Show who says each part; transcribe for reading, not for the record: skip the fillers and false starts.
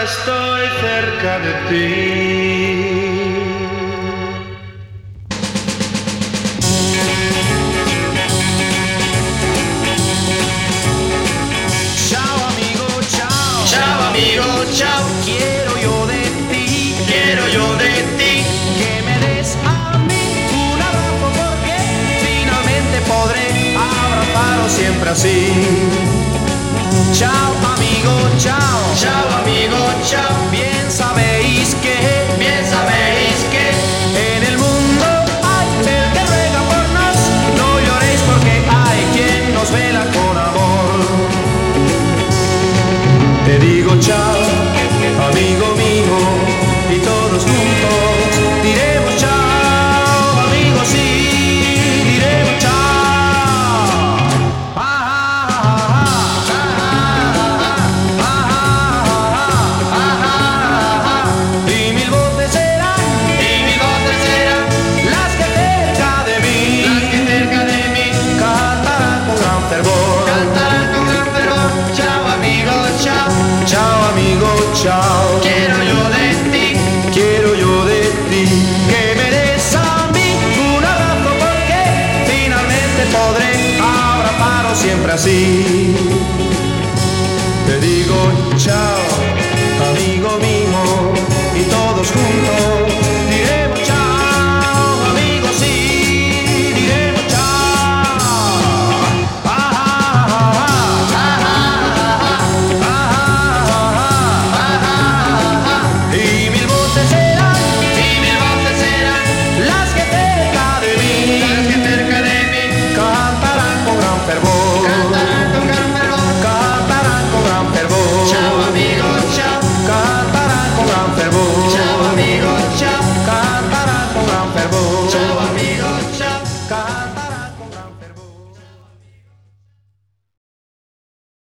Speaker 1: estoy cerca de ti.
Speaker 2: Chao amigo, chao.
Speaker 1: Chao amigo, chao.
Speaker 2: Quiero yo de ti,
Speaker 1: Quiero yo de ti.
Speaker 2: que me des a mí un abrazo porque finalmente podré abrazaros siempre así. Chao amigo, chao.
Speaker 1: Chao amigo, chao.
Speaker 2: Bien sabéis que en el mundo hay el que ruega por nos. No lloréis porque hay quien nos vela con amor. Te digo chao, amigo mío, y todos juntos diremos chao, amigo, sí, diremos chao. Y mil voces serán las que cerca de mí cantarán con gran fervor.
Speaker 1: Cantarán con gran fervor. Chao amigo, chao.
Speaker 2: Chao amigo, chao.
Speaker 1: Quiero yo de ti.
Speaker 2: Quiero yo de ti que me des a mí un abrazo porque finalmente podré abrazaros siempre así.